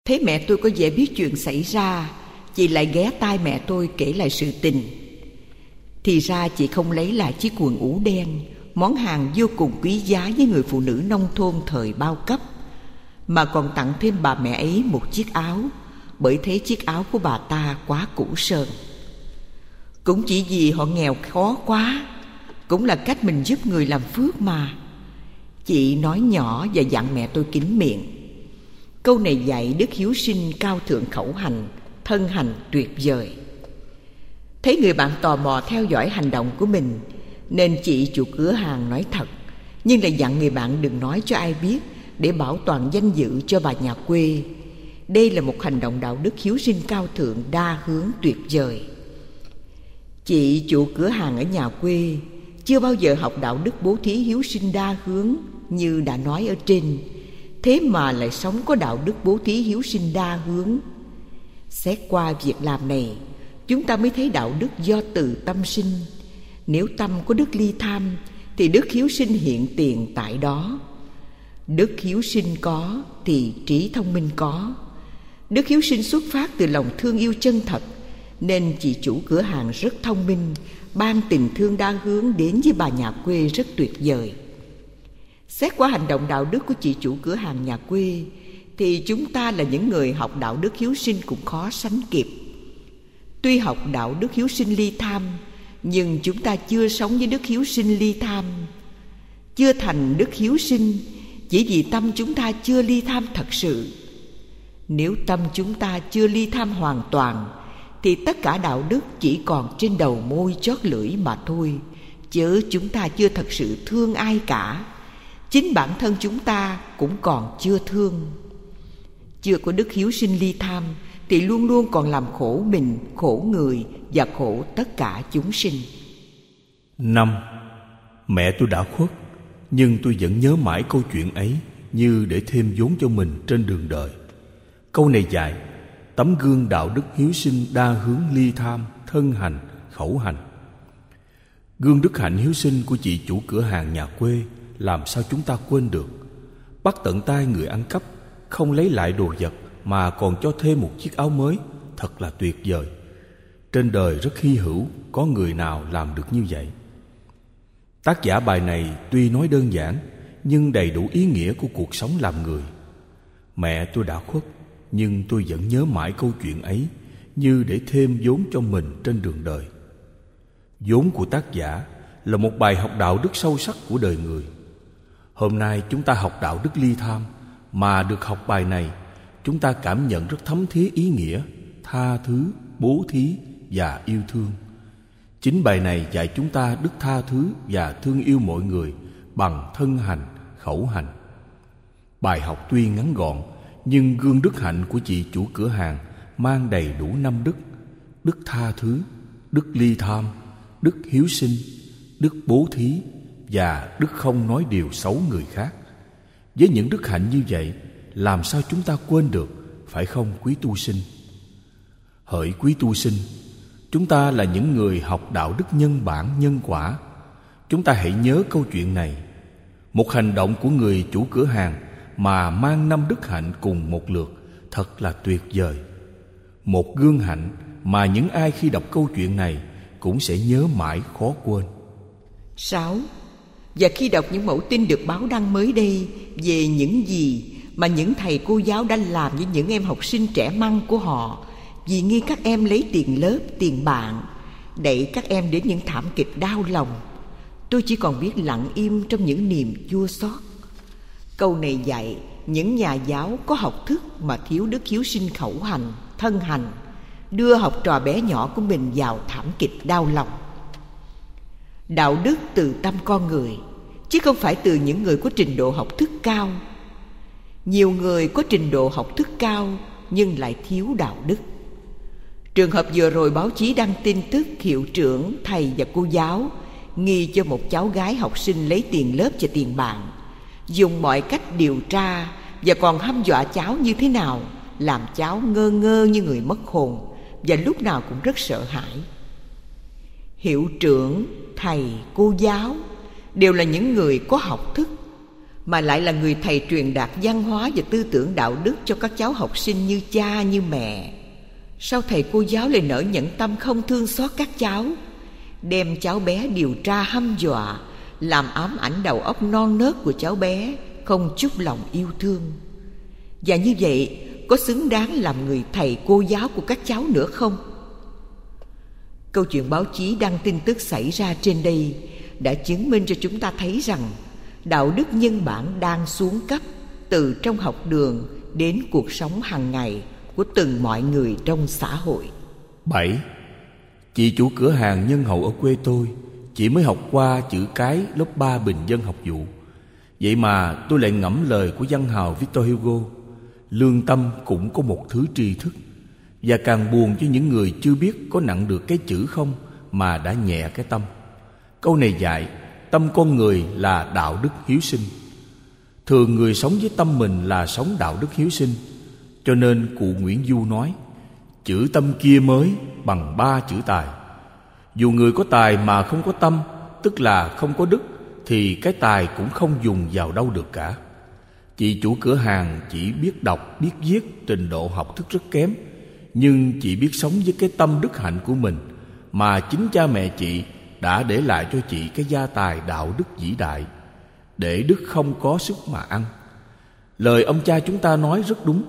Thấy mẹ tôi có vẻ biết chuyện xảy ra, chị lại ghé tai mẹ tôi kể lại sự tình. Thì ra chị không lấy lại chiếc quần ủ đen, món hàng vô cùng quý giá với người phụ nữ nông thôn thời bao cấp, mà còn tặng thêm bà mẹ ấy một chiếc áo, bởi thấy chiếc áo của bà ta quá cũ sờn. Cũng chỉ vì họ nghèo khó quá, cũng là cách mình giúp người làm phước mà. Chị nói nhỏ và dặn mẹ tôi kín miệng. Câu này dạy đức hiếu sinh cao thượng khẩu hành, thân hành tuyệt vời. Thấy người bạn tò mò theo dõi hành động của mình, nên chị chủ cửa hàng nói thật, nhưng lại dặn người bạn đừng nói cho ai biết, để bảo toàn danh dự cho bà nhà quê. Đây là một hành động đạo đức hiếu sinh cao thượng đa hướng tuyệt vời. Chị chủ cửa hàng ở nhà quê chưa bao giờ học đạo đức bố thí hiếu sinh đa hướng như đã nói ở trên, thế mà lại sống có đạo đức bố thí hiếu sinh đa hướng. Xét qua việc làm này, chúng ta mới thấy đạo đức do từ tâm sinh. Nếu tâm có đức ly tham thì đức hiếu sinh hiện tiền tại đó. Đức hiếu sinh có thì trí thông minh có. Đức hiếu sinh xuất phát từ lòng thương yêu chân thật, nên chị chủ cửa hàng rất thông minh, ban tình thương đa hướng đến với bà nhà quê rất tuyệt vời. Xét qua hành động đạo đức của chị chủ cửa hàng nhà quê, thì chúng ta là những người học đạo đức hiếu sinh cũng khó sánh kịp. Tuy học đạo đức hiếu sinh ly tham, nhưng chúng ta chưa sống với đức hiếu sinh ly tham. Chưa thành đức hiếu sinh chỉ vì tâm chúng ta chưa ly tham thật sự. Nếu tâm chúng ta chưa ly tham hoàn toàn, thì tất cả đạo đức chỉ còn trên đầu môi chót lưỡi mà thôi, chứ chúng ta chưa thật sự thương ai cả. Chính bản thân chúng ta cũng còn chưa thương. Chưa có đức hiếu sinh ly tham thì luôn luôn còn làm khổ mình, khổ người và khổ tất cả chúng sinh. 5. Mẹ tôi đã khuất, nhưng tôi vẫn nhớ mãi câu chuyện ấy như để thêm vốn cho mình trên đường đời. Câu này dạy tấm gương đạo đức hiếu sinh đa hướng ly tham, thân hành, khẩu hành. Gương đức hạnh hiếu sinh của chị chủ cửa hàng nhà quê làm sao chúng ta quên được. Bắt tận tay người ăn cắp, không lấy lại đồ vật mà còn cho thêm một chiếc áo mới, thật là tuyệt vời. Trên đời rất hy hữu có người nào làm được như vậy. Tác giả bài này tuy nói đơn giản, nhưng đầy đủ ý nghĩa của cuộc sống làm người. Mẹ tôi đã khuất, nhưng tôi vẫn nhớ mãi câu chuyện ấy như để thêm vốn cho mình trên đường đời. Vốn của tác giả là một bài học đạo đức sâu sắc của đời người. Hôm nay chúng ta học đạo đức ly tham, mà được học bài này, chúng ta cảm nhận rất thấm thía ý nghĩa tha thứ, bố thí và yêu thương. Chính bài này dạy chúng ta đức tha thứ và thương yêu mọi người bằng thân hành, khẩu hành. Bài học tuy ngắn gọn, nhưng gương đức hạnh của chị chủ cửa hàng mang đầy đủ 5 đức: đức tha thứ, đức ly tham, đức hiếu sinh, đức bố thí và đức không nói điều xấu người khác. Với những đức hạnh như vậy, làm sao chúng ta quên được, phải không quý tu sinh? Hỡi quý tu sinh, chúng ta là những người học đạo đức nhân bản nhân quả. Chúng ta hãy nhớ câu chuyện này. Một hành động của người chủ cửa hàng mà mang 5 đức hạnh cùng một lượt, thật là tuyệt vời. Một gương hạnh mà những ai khi đọc câu chuyện này cũng sẽ nhớ mãi khó quên. 6. Và khi đọc những mẫu tin được báo đăng mới đây về những gì mà những thầy cô giáo đã làm với những em học sinh trẻ măng của họ, vì nghi các em lấy tiền lớp, tiền bạn, đẩy các em đến những thảm kịch đau lòng, tôi chỉ còn biết lặng im trong những niềm chua xót. Câu này dạy những nhà giáo có học thức mà thiếu đức hiếu sinh khẩu hành, thân hành, đưa học trò bé nhỏ của mình vào thảm kịch đau lòng. Đạo đức từ tâm con người, chứ không phải từ những người có trình độ học thức cao. Nhiều người có trình độ học thức cao nhưng lại thiếu đạo đức. Trường hợp vừa rồi báo chí đăng tin tức hiệu trưởng, thầy và cô giáo nghi cho một cháu gái học sinh lấy tiền lớp và tiền bạn, dùng mọi cách điều tra và còn hăm dọa cháu như thế nào, làm cháu ngơ ngơ như người mất hồn và lúc nào cũng rất sợ hãi. Hiệu trưởng, thầy, cô giáo đều là những người có học thức. mà lại là người thầy truyền đạt văn hóa và tư tưởng đạo đức cho các cháu học sinh như cha như mẹ. Sao thầy cô giáo lại nỡ nhẫn tâm không thương xót các cháu, đem cháu bé điều tra hăm dọa, làm ám ảnh đầu óc non nớt của cháu bé, không chút lòng yêu thương? Và như vậy có xứng đáng làm người thầy cô giáo của các cháu nữa không? Câu chuyện báo chí đăng tin tức xảy ra trên đây đã chứng minh cho chúng ta thấy rằng đạo đức nhân bản đang xuống cấp từ trong học đường đến cuộc sống hàng ngày của từng mọi người trong xã hội. 7. Chị chủ cửa hàng nhân hậu ở quê tôi, chị mới học qua chữ cái lớp 3 bình dân học vụ. Vậy mà tôi lại ngẫm lời của văn hào Victor Hugo: lương tâm cũng có một thứ tri thức. Và càng buồn cho những người chưa biết có nặng được cái chữ không mà đã nhẹ cái tâm. Câu này dạy tâm con người là đạo đức hiếu sinh. Thường người sống với tâm mình là sống đạo đức hiếu sinh. Cho nên cụ Nguyễn Du nói: chữ tâm kia mới bằng 3 chữ tài. Dù người có tài mà không có tâm, tức là không có đức, thì cái tài cũng không dùng vào đâu được cả. Chị chủ cửa hàng chỉ biết đọc, biết viết, trình độ học thức rất kém, nhưng chị biết sống với cái tâm đức hạnh của mình, mà chính cha mẹ chị đã để lại cho chị cái gia tài đạo đức vĩ đại. Để đức không có sức mà ăn. Lời ông cha chúng ta nói rất đúng.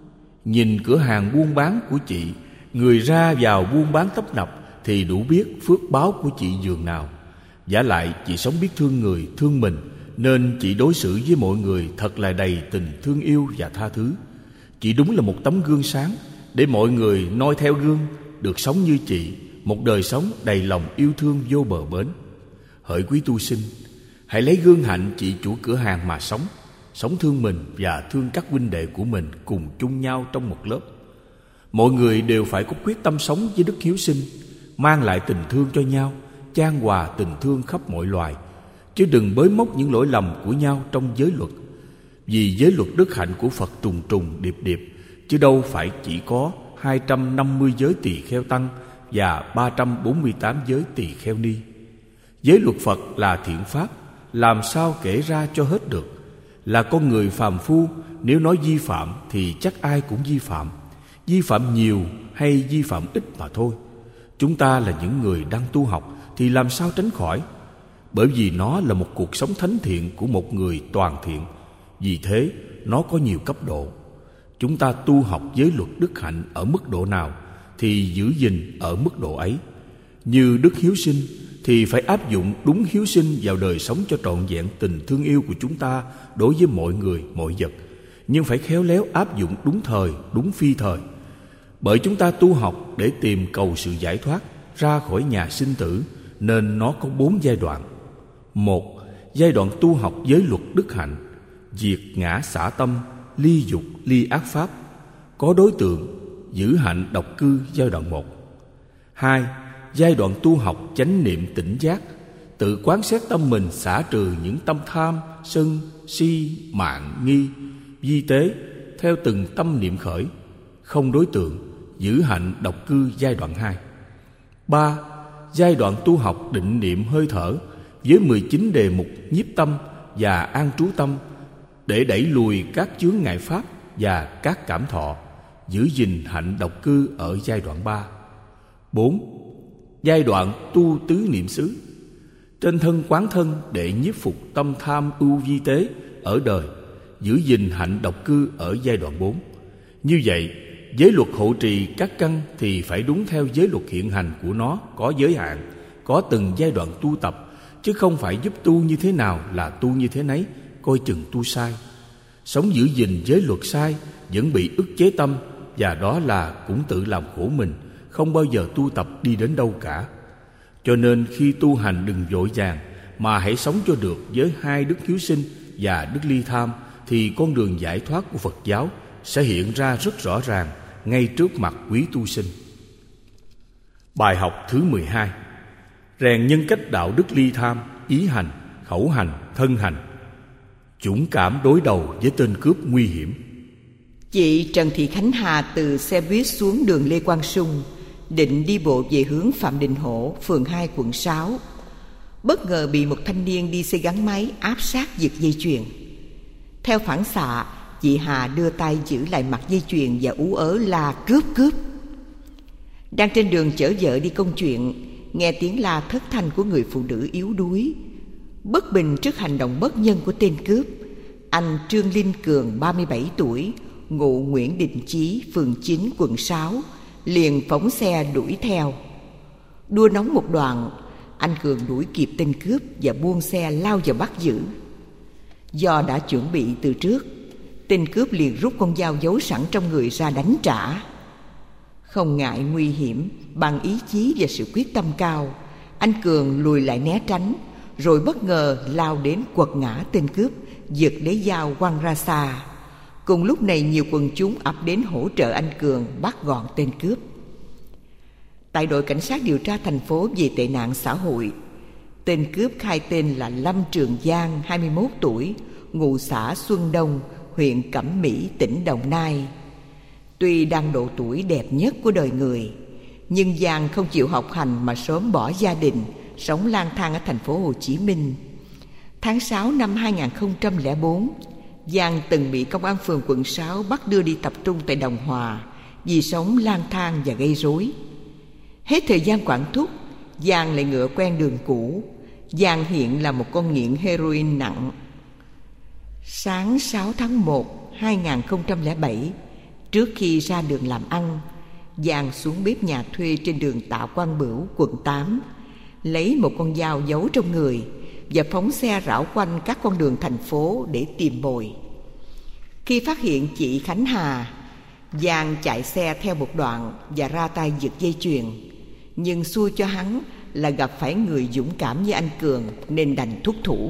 Nhìn cửa hàng buôn bán của chị, người ra vào buôn bán tấp nập, thì đủ biết phước báo của chị dường nào. Vả lại chị sống biết thương người, thương mình, nên chị đối xử với mọi người thật là đầy tình thương yêu và tha thứ. Chị đúng là một tấm gương sáng để mọi người noi theo gương, được sống như chị, một đời sống đầy lòng yêu thương vô bờ bến. Hỡi quý tu sinh, hãy lấy gương hạnh chị chủ cửa hàng mà sống. Sống thương mình và thương các huynh đệ của mình cùng chung nhau trong một lớp. Mọi người đều phải có quyết tâm sống với đức hiếu sinh, mang lại tình thương cho nhau, chan hòa tình thương khắp mọi loài, chứ đừng bới móc những lỗi lầm của nhau trong giới luật. Vì giới luật đức hạnh của Phật trùng trùng điệp điệp, chứ đâu phải chỉ có 250 giới tỳ kheo tăng và 348 giới tỳ kheo ni. Giới luật Phật là thiện pháp, làm sao kể ra cho hết được. Là con người phàm phu, nếu nói vi phạm thì chắc ai cũng vi phạm. Vi phạm nhiều hay vi phạm ít mà thôi. Chúng ta là những người đang tu học thì làm sao tránh khỏi? Bởi vì nó là một cuộc sống thánh thiện của một người toàn thiện. Vì thế nó có nhiều cấp độ. Chúng ta tu học giới luật đức hạnh ở mức độ nào thì giữ gìn ở mức độ ấy. Như đức hiếu sinh thì phải áp dụng đúng hiếu sinh vào đời sống cho trọn vẹn tình thương yêu của chúng ta đối với mọi người, mọi vật. Nhưng phải khéo léo áp dụng đúng thời, đúng phi thời. Bởi chúng ta tu học để tìm cầu sự giải thoát ra khỏi nhà sinh tử, nên nó có 4 giai đoạn. 1. Giai đoạn tu học giới luật đức hạnh, diệt ngã xả tâm, ly dục, ly ác pháp. Có đối tượng, giữ hạnh độc cư giai đoạn 1. 2. Giai đoạn tu học chánh niệm tỉnh giác, tự quán xét tâm mình, xả trừ những tâm tham, sân, si, mạn, nghi, vi tế theo từng tâm niệm khởi. Không đối tượng, giữ hạnh độc cư giai đoạn 2. 3. Giai đoạn tu học định niệm hơi thở với 19 đề mục nhiếp tâm và an trú tâm để đẩy lùi các chướng ngại pháp và các cảm thọ, giữ gìn hạnh độc cư ở giai đoạn 3. 4. Giai đoạn tu tứ niệm xứ, trên thân quán thân để nhiếp phục tâm tham ưu vi tế ở đời, giữ gìn hạnh độc cư ở giai đoạn 4. Như vậy, giới luật hộ trì các căn thì phải đúng theo giới luật hiện hành của nó, có giới hạn, có từng giai đoạn tu tập, chứ không phải giúp tu như thế nào là tu như thế nấy, coi chừng tu sai. Sống giữ gìn giới luật sai vẫn bị ức chế tâm, và đó là cũng tự làm khổ mình, không bao giờ tu tập đi đến đâu cả. Cho nên khi tu hành đừng vội vàng, mà hãy sống cho được với 2 đức hiếu sinh và đức ly tham, thì con đường giải thoát của Phật giáo sẽ hiện ra rất rõ ràng ngay trước mặt quý tu sinh. Bài học thứ 12. Rèn nhân cách đạo đức ly tham, ý hành, khẩu hành, thân hành. Dũng cảm đối đầu với tên cướp nguy hiểm. Chị Trần Thị Khánh Hà từ xe buýt xuống đường Lê Quang Sung, định đi bộ về hướng Phạm Đình Hổ, phường 2, quận 6. Bất ngờ bị một thanh niên đi xe gắn máy áp sát giật dây chuyền. Theo phản xạ, chị Hà đưa tay giữ lại mặt dây chuyền và ú ớ la cướp cướp. Đang trên đường chở vợ đi công chuyện, nghe tiếng la thất thanh của người phụ nữ yếu đuối. Bất bình trước hành động bất nhân của tên cướp, anh Trương Linh Cường 37 tuổi, ngụ Nguyễn Đình Chí, phường 9, quận 6, liền phóng xe đuổi theo. Đua nóng một đoạn, anh Cường đuổi kịp tên cướp và buông xe lao vào bắt giữ. Do đã chuẩn bị từ trước, tên cướp liền rút con dao giấu sẵn trong người ra đánh trả. Không ngại nguy hiểm, bằng ý chí và sự quyết tâm cao, anh Cường lùi lại né tránh, rồi bất ngờ lao đến quật ngã tên cướp, giật lấy dao quăng ra xa. Cùng lúc này nhiều quần chúng ập đến hỗ trợ anh Cường bắt gọn tên cướp. Tại đội cảnh sát điều tra thành phố về tệ nạn xã hội, tên cướp khai tên là Lâm Trường Giang, 21 tuổi, ngụ xã Xuân Đông, huyện Cẩm Mỹ, tỉnh Đồng Nai. Tuy đang độ tuổi đẹp nhất của đời người, nhưng Giang không chịu học hành mà sớm bỏ gia đình, sống lang thang ở thành phố Hồ Chí Minh. Tháng 6 năm 2004, Giang từng bị công an phường quận 6 bắt đưa đi tập trung tại Đồng Hòa vì sống lang thang và gây rối. Hết thời gian quản thúc, Giang lại ngựa quen đường cũ. Giang hiện là một con nghiện heroin nặng. Sáng 6 tháng 1, 2007, trước khi ra đường làm ăn, Giang xuống bếp nhà thuê trên đường Tạ Quang Bửu, quận 8, lấy một con dao giấu trong người và phóng xe rảo quanh các con đường thành phố để tìm mồi. Khi phát hiện chị Khánh Hà, Giang chạy xe theo một đoạn và ra tay giật dây chuyền. Nhưng xui cho hắn là gặp phải người dũng cảm như anh Cường nên đành thúc thủ.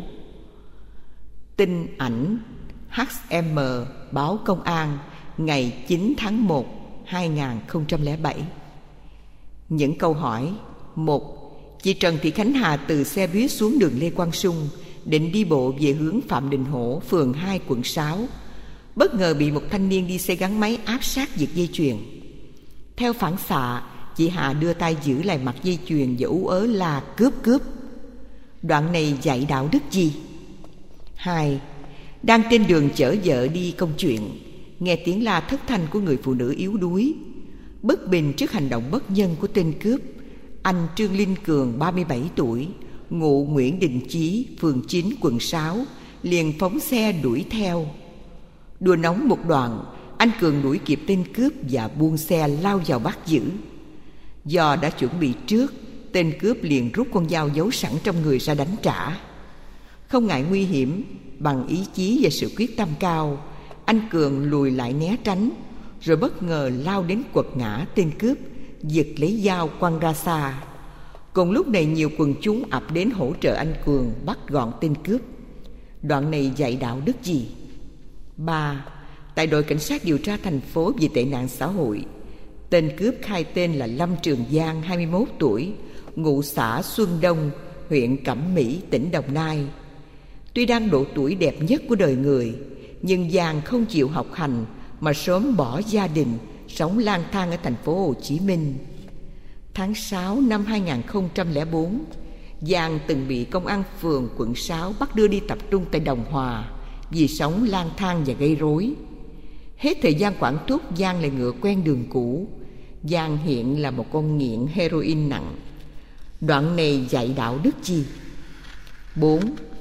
Tin ảnh HM báo Công an ngày 9 tháng 1, 2007. Những câu hỏi. 1. Chị Trần Thị Khánh Hà từ xe buýt xuống đường Lê Quang Sung, định đi bộ về hướng Phạm Đình Hổ, phường 2, quận 6. Bất ngờ bị một thanh niên đi xe gắn máy áp sát giật dây chuyền. Theo phản xạ, chị Hà đưa tay giữ lại mặt dây chuyền và ú ớ la cướp cướp. Đoạn này dạy đạo đức gì? 2. Đang trên đường chở vợ đi công chuyện, nghe tiếng la thất thanh của người phụ nữ yếu đuối. Bất bình trước hành động bất nhân của tên cướp, anh Trương Linh Cường 37 tuổi, ngụ Nguyễn Đình Chí, phường 9, quận 6, liền phóng xe đuổi theo. Đua nóng một đoạn, anh Cường đuổi kịp tên cướp và buông xe lao vào bắt giữ. Do đã chuẩn bị trước, tên cướp liền rút con dao giấu sẵn trong người ra đánh trả. Không ngại nguy hiểm, bằng ý chí và sự quyết tâm cao, anh Cường lùi lại né tránh, rồi bất ngờ lao đến quật ngã tên cướp, giật lấy dao quăng ra xa. Cùng lúc này nhiều quần chúng ập đến hỗ trợ anh Cường bắt gọn tên cướp. Đoạn này dạy đạo đức gì? 3. Tại đội cảnh sát điều tra thành phố về tệ nạn xã hội, tên cướp khai tên là Lâm Trường Giang, 21 tuổi, ngụ xã Xuân Đông, huyện Cẩm Mỹ, tỉnh Đồng Nai. Tuy đang độ tuổi đẹp nhất của đời người, nhưng Giang không chịu học hành mà sớm bỏ gia đình, sống lang thang ở thành phố Hồ Chí Minh. Tháng 6 năm 2004, Giang từng bị công an phường quận 6 bắt đưa đi tập trung tại Đồng Hòa vì sống lang thang và gây rối. Hết thời gian quản thúc, Giang lại ngựa quen đường cũ. Giang hiện là một con nghiện heroin nặng. Đoạn này dạy đạo đức gì? 4.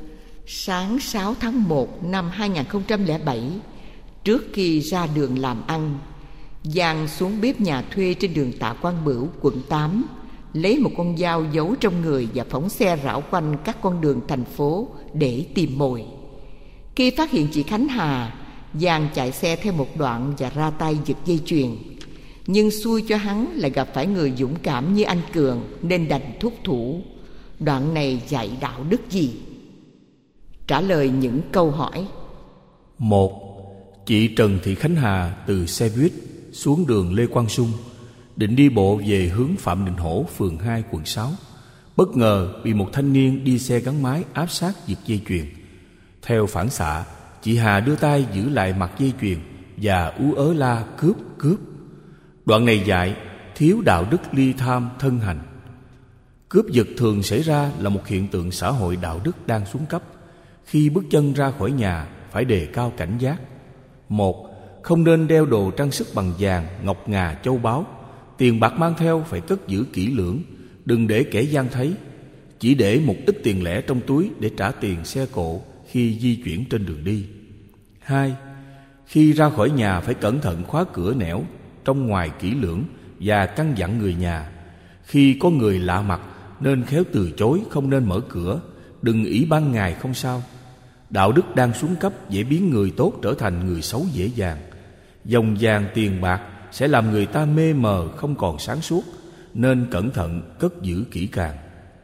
Sáng 6 tháng 1 năm 2007, trước khi ra đường làm ăn, Giang xuống bếp nhà thuê trên đường Tạ Quang Bửu, quận 8, lấy một con dao giấu trong người và phóng xe rảo quanh các con đường thành phố để tìm mồi. Khi phát hiện chị Khánh Hà, Giang chạy xe theo một đoạn và ra tay giật dây chuyền. Nhưng xui cho hắn là gặp phải người dũng cảm như anh Cường nên đành thúc thủ. Đoạn này dạy đạo đức gì? Trả lời những câu hỏi. 1. Chị Trần Thị Khánh Hà từ xe buýt xuống đường Lê Quang Sung, định đi bộ về hướng Phạm Đình Hổ, phường 2, quận 6. Bất ngờ bị một thanh niên đi xe gắn máy áp sát giật dây chuyền. Theo phản xạ, chị Hà đưa tay giữ lại mặt dây chuyền và ú ớ la cướp cướp. Đoạn này dạy thiếu đạo đức ly tham thân hành. Cướp giật thường xảy ra là một hiện tượng xã hội đạo đức đang xuống cấp. Khi bước chân ra khỏi nhà phải đề cao cảnh giác. 1. Không nên đeo đồ trang sức bằng vàng, ngọc ngà, châu báu. Tiền bạc mang theo phải cất giữ kỹ lưỡng, đừng để kẻ gian thấy. Chỉ để một ít tiền lẻ trong túi để trả tiền xe cộ khi di chuyển trên đường đi. 2. Khi ra khỏi nhà phải cẩn thận khóa cửa nẻo, trong ngoài kỹ lưỡng và căn dặn người nhà. Khi có người lạ mặt nên khéo từ chối, không nên mở cửa. Đừng ỷ ban ngày không sao. Đạo đức đang xuống cấp dễ biến người tốt trở thành người xấu dễ dàng. Dòng vàng tiền bạc sẽ làm người ta mê mờ, không còn sáng suốt, nên cẩn thận cất giữ kỹ càng.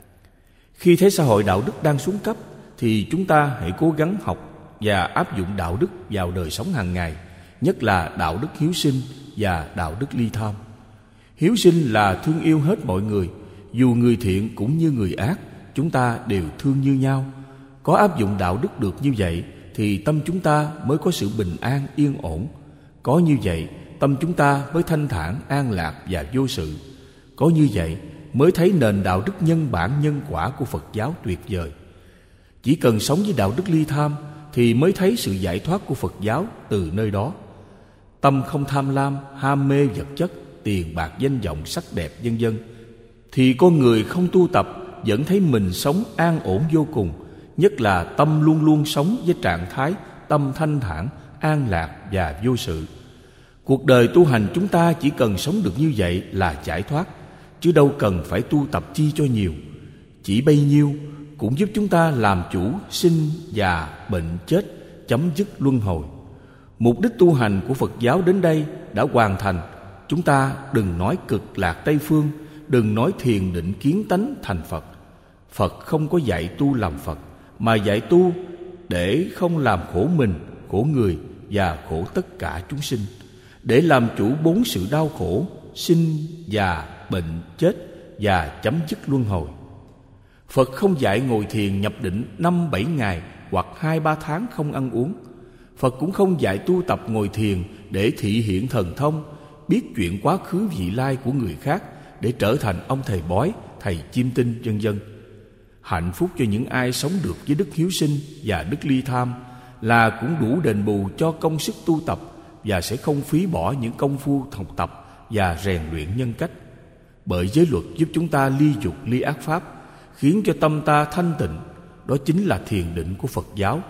Khi thấy xã hội đạo đức đang xuống cấp thì chúng ta hãy cố gắng học và áp dụng đạo đức vào đời sống hàng ngày, nhất là đạo đức hiếu sinh và đạo đức ly tham. Hiếu sinh là thương yêu hết mọi người, dù người thiện cũng như người ác, chúng ta đều thương như nhau. Có áp dụng đạo đức được như vậy thì tâm chúng ta mới có sự bình an yên ổn. Có như vậy tâm chúng ta mới thanh thản an lạc và vô sự. Có như vậy mới thấy nền đạo đức nhân bản nhân quả của Phật giáo tuyệt vời. Chỉ cần sống với đạo đức ly tham thì mới thấy sự giải thoát của Phật giáo từ nơi đó. Tâm không tham lam, ham mê vật chất, tiền bạc, danh vọng, sắc đẹp, vân vân, thì con người không tu tập vẫn thấy mình sống an ổn vô cùng. Nhất là tâm luôn luôn sống với trạng thái tâm thanh thản, an lạc và vô sự. Cuộc đời tu hành chúng ta chỉ cần sống được như vậy là giải thoát, chứ đâu cần phải tu tập chi cho nhiều. Chỉ bấy nhiêu cũng giúp chúng ta làm chủ sinh già bệnh chết, chấm dứt luân hồi. Mục đích tu hành của Phật giáo đến đây đã hoàn thành. Chúng ta đừng nói cực lạc Tây Phương, đừng nói thiền định kiến tánh thành Phật. Phật không có dạy tu làm Phật, mà dạy tu để không làm khổ mình, khổ người và khổ tất cả chúng sinh, để làm chủ 4 sự đau khổ: sinh, già, bệnh, chết và chấm dứt luân hồi. Phật không dạy ngồi thiền nhập định 5-7 ngày hoặc 2-3 tháng không ăn uống. Phật cũng không dạy tu tập ngồi thiền để thị hiện thần thông, biết chuyện quá khứ vị lai của người khác để trở thành ông thầy bói, thầy chiêm tinh, vân vân. Hạnh phúc cho những ai sống được với đức hiếu sinh và đức ly tham là cũng đủ đền bù cho công sức tu tập, và sẽ không phí bỏ những công phu học tập và rèn luyện nhân cách. Bởi giới luật giúp chúng ta ly dục ly ác pháp, khiến cho tâm ta thanh tịnh. Đó chính là thiền định của Phật giáo.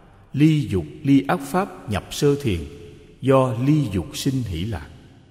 Ly dục ly ác pháp nhập sơ thiền, do ly dục sinh hỷ lạc.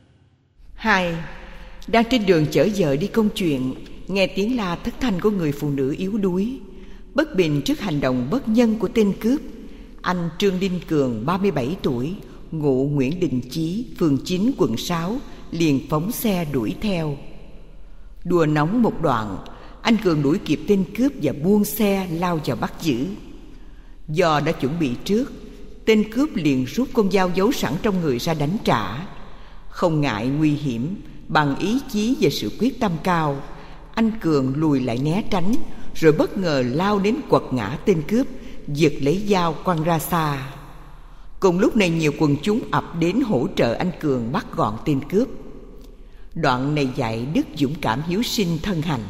2. Đang trên đường chở vợ đi công chuyện, nghe tiếng la thất thanh của người phụ nữ yếu đuối. Bất bình trước hành động bất nhân của tên cướp, anh Trương Đinh Cường, 37 tuổi, ngụ Nguyễn Đình Chí, phường 9, quận 6, liền phóng xe đuổi theo. Đùa nóng một đoạn, anh Cường đuổi kịp tên cướp và buông xe lao vào bắt giữ. Do đã chuẩn bị trước, tên cướp liền rút con dao giấu sẵn trong người ra đánh trả. Không ngại nguy hiểm, bằng ý chí và sự quyết tâm cao, anh Cường lùi lại né tránh, rồi bất ngờ lao đến quật ngã tên cướp, giật lấy dao quăng ra xa. Cùng lúc này nhiều quần chúng ập đến hỗ trợ anh Cường bắt gọn tên cướp. Đoạn này dạy đức dũng cảm hiếu sinh thân hành.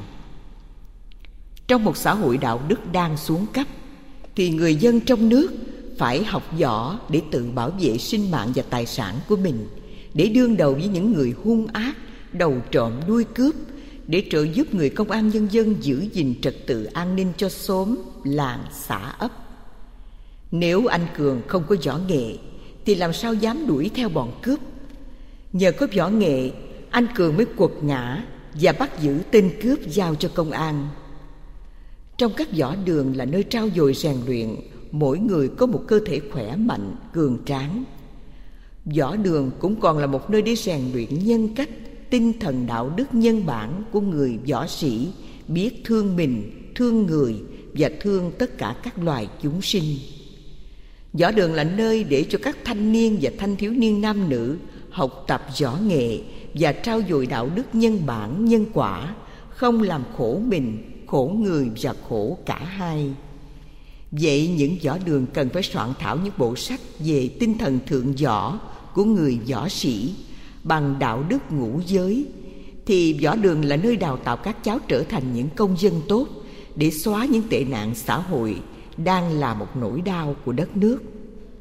Trong một xã hội đạo đức đang xuống cấp, thì người dân trong nước phải học võ để tự bảo vệ sinh mạng và tài sản của mình, để đương đầu với những người hung ác, đầu trộm đuôi cướp, để trợ giúp người công an nhân dân giữ gìn trật tự an ninh cho xóm, làng, xã ấp. Nếu anh Cường không có võ nghệ thì làm sao dám đuổi theo bọn cướp? Nhờ có võ nghệ, anh Cường mới quật ngã và bắt giữ tên cướp giao cho công an. Trong các võ đường là nơi trau dồi rèn luyện, mỗi người có một cơ thể khỏe mạnh, cường tráng. Võ đường cũng còn là một nơi để rèn luyện nhân cách, tinh thần đạo đức nhân bản của người võ sĩ, biết thương mình, thương người và thương tất cả các loài chúng sinh. Võ đường là nơi để cho các thanh niên và thanh thiếu niên nam nữ học tập võ nghệ và trau dồi đạo đức nhân bản nhân quả, không làm khổ mình, khổ người và khổ cả hai. Vậy những võ đường cần phải soạn thảo những bộ sách về tinh thần thượng võ của người võ sĩ bằng đạo đức ngũ giới, thì võ đường là nơi đào tạo các cháu trở thành những công dân tốt, để xóa những tệ nạn xã hội đang là một nỗi đau của đất nước.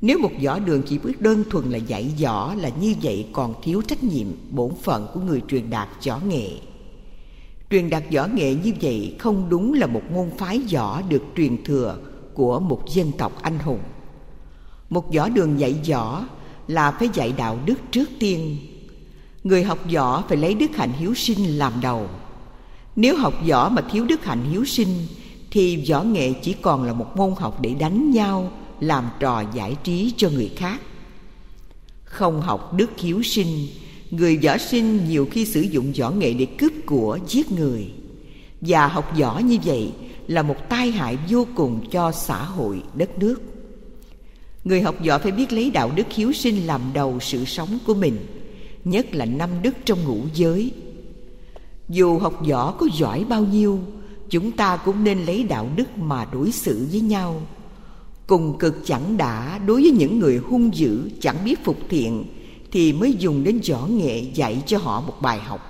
Nếu một võ đường chỉ biết đơn thuần là dạy võ là như vậy còn thiếu trách nhiệm, bổn phận của người truyền đạt võ nghệ. Truyền đạt võ nghệ như vậy không đúng là một môn phái võ được truyền thừa của một dân tộc anh hùng. Một võ đường dạy võ là phải dạy đạo đức trước tiên. Người học võ phải lấy đức hạnh hiếu sinh làm đầu. Nếu học võ mà thiếu đức hạnh hiếu sinh thì võ nghệ chỉ còn là một môn học để đánh nhau, làm trò giải trí cho người khác. Không học đức hiếu sinh, người võ sinh nhiều khi sử dụng võ nghệ để cướp của, giết người. Và học võ như vậy là một tai hại vô cùng cho xã hội, đất nước. Người học võ phải biết lấy đạo đức hiếu sinh làm đầu sự sống của mình, nhất là 5 đức trong ngũ giới. Dù học võ có giỏi bao nhiêu, chúng ta cũng nên lấy đạo đức mà đối xử với nhau. Cùng cực chẳng đã đối với những người hung dữ chẳng biết phục thiện thì mới dùng đến võ nghệ dạy cho họ một bài học.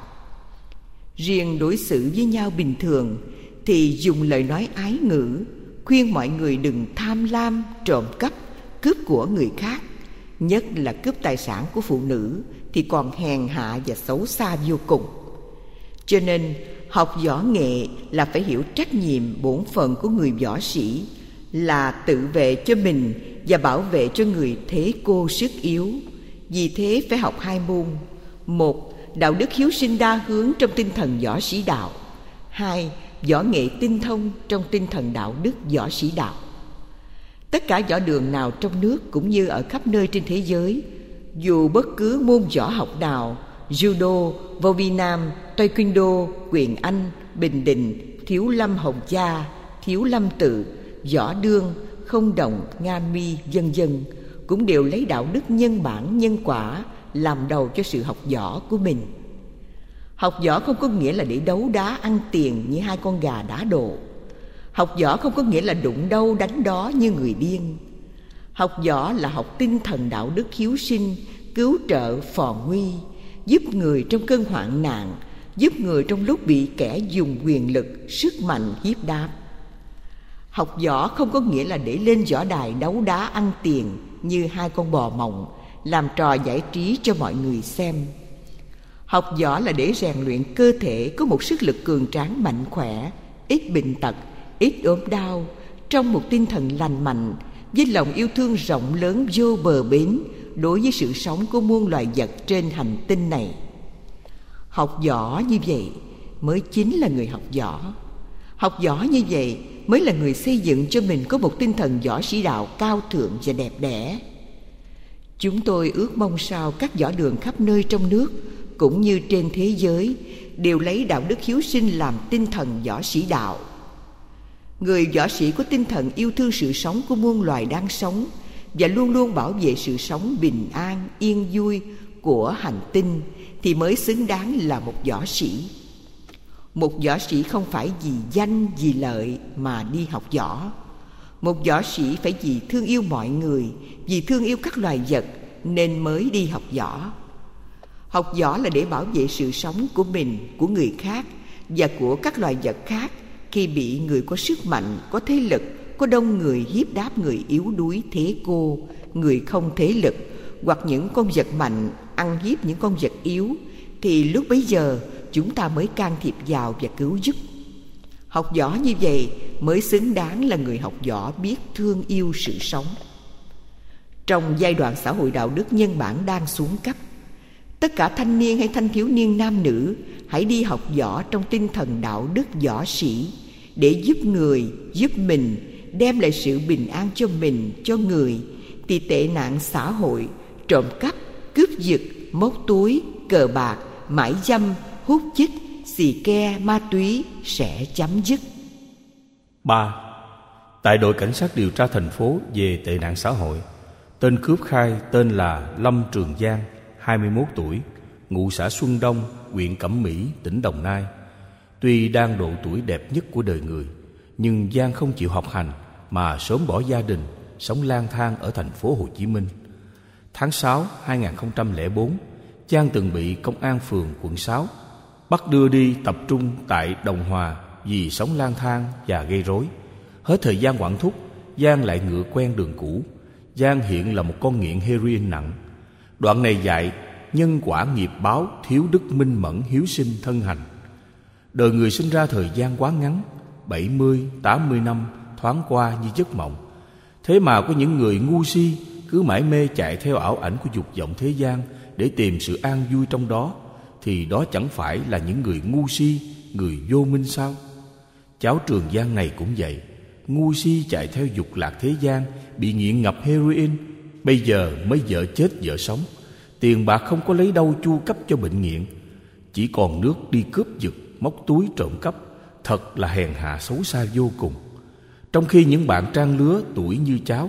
Riêng đối xử với nhau bình thường thì dùng lời nói ái ngữ, khuyên mọi người đừng tham lam, trộm cắp, cướp của người khác, nhất là cướp tài sản của phụ nữ thì còn hèn hạ và xấu xa vô cùng. Cho nên học võ nghệ là phải hiểu trách nhiệm bổn phận của người võ sĩ là tự vệ cho mình và bảo vệ cho người thế cô sức yếu. Vì thế phải học 2 môn: 1. Đạo đức hiếu sinh đa hướng trong tinh thần võ sĩ đạo. 2. Võ nghệ tinh thông trong tinh thần đạo đức võ sĩ đạo. Tất cả võ đường nào trong nước cũng như ở khắp nơi trên thế giới, dù bất cứ môn võ học nào, judo, vô vi nam, taekwondo, quyền Anh, bình định, thiếu lâm hồng gia, thiếu lâm tự, võ đương, không đồng, nga mi, vân vân, cũng đều lấy đạo đức nhân bản nhân quả làm đầu cho sự học võ của mình. Học võ không có nghĩa là để đấu đá ăn tiền như 2 con gà đá độ. Học võ không có nghĩa là đụng đâu đánh đó như người điên. Học võ là học tinh thần đạo đức hiếu sinh, cứu trợ phò nguy, giúp người trong cơn hoạn nạn, giúp người trong lúc bị kẻ dùng quyền lực, sức mạnh hiếp đáp. Học võ không có nghĩa là để lên võ đài đấu đá ăn tiền như 2 con bò mộng, làm trò giải trí cho mọi người xem. Học võ là để rèn luyện cơ thể có một sức lực cường tráng mạnh khỏe, ít bệnh tật, ít ốm đau, trong một tinh thần lành mạnh, với lòng yêu thương rộng lớn vô bờ bến đối với sự sống của muôn loài vật trên hành tinh này. Học võ như vậy mới chính là người học võ. Học võ như vậy mới là người xây dựng cho mình có một tinh thần võ sĩ đạo cao thượng và đẹp đẽ. Chúng tôi ước mong sao các võ đường khắp nơi trong nước cũng như trên thế giới đều lấy đạo đức hiếu sinh làm tinh thần võ sĩ đạo. Người võ sĩ có tinh thần yêu thương sự sống của muôn loài đang sống và luôn luôn bảo vệ sự sống bình an, yên vui của hành tinh thì mới xứng đáng là một võ sĩ. Một võ sĩ không phải vì danh, vì lợi mà đi học võ. Một võ sĩ phải vì thương yêu mọi người, vì thương yêu các loài vật nên mới đi học võ. Học võ là để bảo vệ sự sống của mình, của người khác và của các loài vật khác khi bị người có sức mạnh, có thế lực, có đông người hiếp đáp người yếu đuối thế cô, người không thế lực, hoặc những con vật mạnh ăn hiếp những con vật yếu, thì lúc bấy giờ chúng ta mới can thiệp vào và cứu giúp. Học võ như vậy mới xứng đáng là người học võ biết thương yêu sự sống. Trong giai đoạn xã hội đạo đức nhân bản đang xuống cấp, tất cả thanh niên hay thanh thiếu niên nam nữ hãy đi học võ trong tinh thần đạo đức võ sĩ để giúp người, giúp mình, đem lại sự bình an cho mình, cho người, thì tệ nạn xã hội, trộm cắp, cướp giật, móc túi, cờ bạc, mãi dâm, hút chích, xì ke, ma túy sẽ chấm dứt. 3. Tại đội cảnh sát điều tra thành phố về tệ nạn xã hội, tên cướp khai tên là Lâm Trường Giang, 21 tuổi, ngụ xã Xuân Đông, huyện Cẩm Mỹ, tỉnh Đồng Nai. Tuy đang độ tuổi đẹp nhất của đời người, nhưng Giang không chịu học hành mà sớm bỏ gia đình, sống lang thang ở thành phố Hồ Chí Minh. Tháng 6 2004, Giang từng bị công an phường quận 6 bắt đưa đi tập trung tại Đồng Hòa vì sống lang thang và gây rối. Hết thời gian quản thúc, Giang lại ngựa quen đường cũ Giang hiện là một con nghiện heroin nặng. Đoạn này dạy nhân quả nghiệp báo, thiếu đức minh mẫn, hiếu sinh thân hành. Đời người sinh ra thời gian quá ngắn, 70, 80 năm thoáng qua như giấc mộng. Thế mà có những người ngu si cứ mải mê chạy theo ảo ảnh của dục vọng thế gian để tìm sự an vui trong đó, thì đó chẳng phải là những người ngu si, người vô minh sao? Cháu Trường Giang này cũng vậy. Ngu si chạy theo dục lạc thế gian, bị nghiện ngập heroin, bây giờ mới vợ chết vợ sống. Tiền bạc không có lấy đâu chu cấp cho bệnh nghiện, chỉ còn nước đi cướp giật, móc túi trộm cắp. Thật là hèn hạ xấu xa vô cùng. Trong khi những bạn trang lứa tuổi như cháu,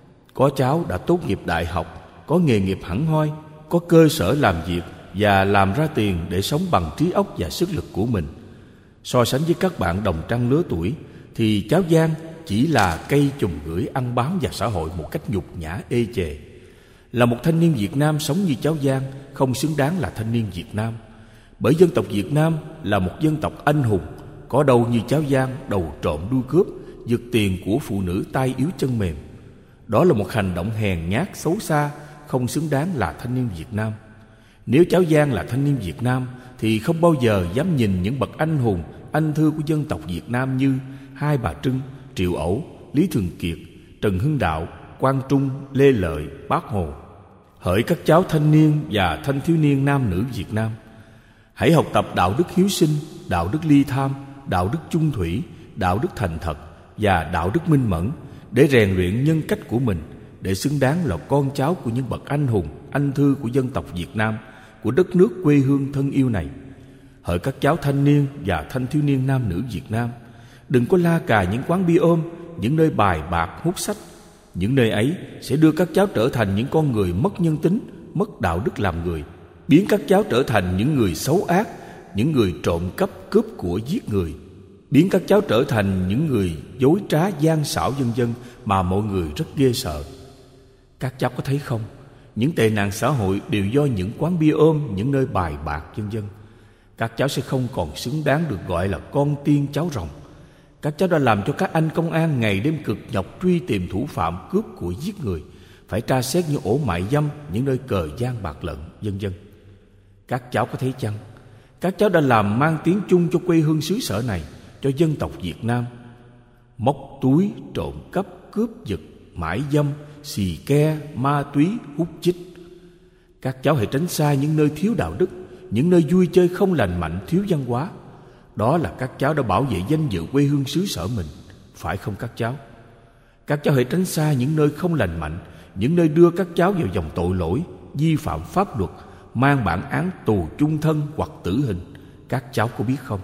có cháu đã tốt nghiệp đại học, có nghề nghiệp hẳn hoi, có cơ sở làm việc và làm ra tiền để sống bằng trí óc và sức lực của mình. So sánh với các bạn đồng trang lứa tuổi thì cháu Giang chỉ là cây chùm gửi ăn bám vào xã hội một cách nhục nhã ê chề. Là một thanh niên Việt Nam sống như cháu Giang không xứng đáng là thanh niên Việt Nam. Bởi dân tộc Việt Nam là một dân tộc anh hùng, có đâu như cháu Giang đầu trộm đuôi cướp, giật tiền của phụ nữ tay yếu chân mềm. Đó là một hành động hèn nhát xấu xa, không xứng đáng là thanh niên Việt Nam. Nếu cháu Giang là thanh niên Việt Nam thì không bao giờ dám nhìn những bậc anh hùng, anh thư của dân tộc Việt Nam như Hai Bà Trưng, Triệu Ẩu, Lý Thường Kiệt, Trần Hưng Đạo, Quang Trung, Lê Lợi, Bác Hồ. Hỡi các cháu thanh niên và thanh thiếu niên nam nữ Việt Nam, hãy học tập đạo đức hiếu sinh, đạo đức ly tham, đạo đức chung thủy, đạo đức thành thật và đạo đức minh mẫn để rèn luyện nhân cách của mình, để xứng đáng là con cháu của những bậc anh hùng, anh thư của dân tộc Việt Nam, của đất nước quê hương thân yêu này. Hỡi các cháu thanh niên và thanh thiếu niên nam nữ Việt Nam, đừng có la cà những quán bia ôm, những nơi bài bạc hút sách. Những nơi ấy sẽ đưa các cháu trở thành những con người mất nhân tính, mất đạo đức làm người, biến các cháu trở thành những người xấu ác, những người trộm cắp, cướp của, giết người, biến các cháu trở thành những người dối trá, gian xảo vân vân mà mọi người rất ghê sợ. Các cháu có thấy không? Những tệ nạn xã hội đều do những quán bia ôm, những nơi bài bạc vân vân. Các cháu sẽ không còn xứng đáng được gọi là con tiên cháu rồng. Các cháu đã làm cho các anh công an ngày đêm cực nhọc truy tìm thủ phạm cướp của, giết người, phải tra xét những ổ mại dâm, những nơi cờ gian bạc lận vân vân. Các cháu có thấy chăng? Các cháu đã làm mang tiếng chung cho quê hương xứ sở này, cho dân tộc Việt Nam. Móc túi, trộm cắp, cướp giật, mại dâm, xì ke, ma túy, hút chích. Các cháu hãy tránh xa những nơi thiếu đạo đức, những nơi vui chơi không lành mạnh, thiếu văn hóa. Đó là các cháu đã bảo vệ danh dự quê hương xứ sở mình, phải không các cháu? Các cháu hãy tránh xa những nơi không lành mạnh, những nơi đưa các cháu vào dòng tội lỗi, vi phạm pháp luật, mang bản án tù chung thân hoặc tử hình. Các cháu có biết không?